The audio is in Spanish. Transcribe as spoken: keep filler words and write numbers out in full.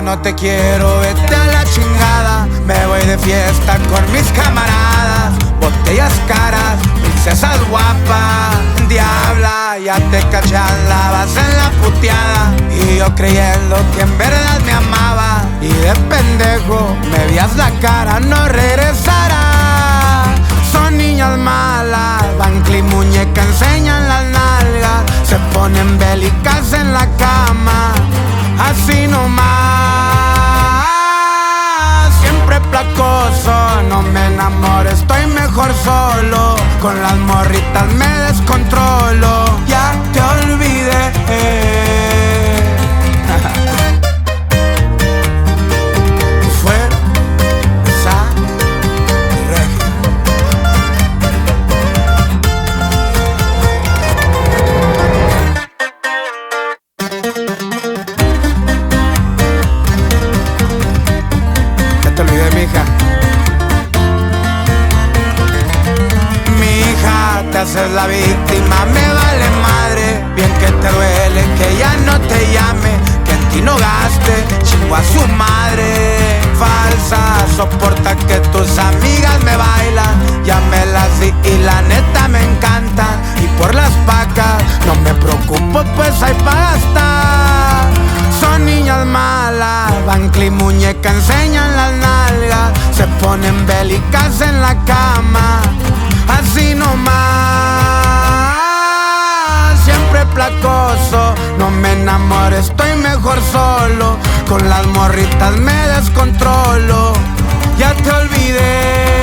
no te quiero, vete a la chingada. Me voy de fiesta con mis camaradas, botellas caras, princesas guapas. Diabla, ya te caché, andabas en la puteada, y yo creyendo que en verdad me amaba, y de pendejo me vías la cara, no regresará. Son niñas malas, bancle y muñeca enseñan las nalgas, se ponen bélicas en la cama, así nomás. Siempre placoso, no me enamoro, estoy mejor solo. Con las morritas me descontrolo, ya te olvidé. Te olvidé, mija. Mija, te haces la víctima, me vale madre. Bien que te duele que ya no te llame, que en ti no gaste, chingo a su madre. Falsa, soporta que tus amigas me bailan, ya me las di y la neta me encantan. Y por las pacas no me preocupo, pues hay pa' gastar. Son niñas malas, bancle y muñeca enseñan las nalgas, se ponen bélicas en la cama, así nomás. Siempre placoso, no me enamoro, estoy mejor solo. Con las morritas me descontrolo, ya te olvidé.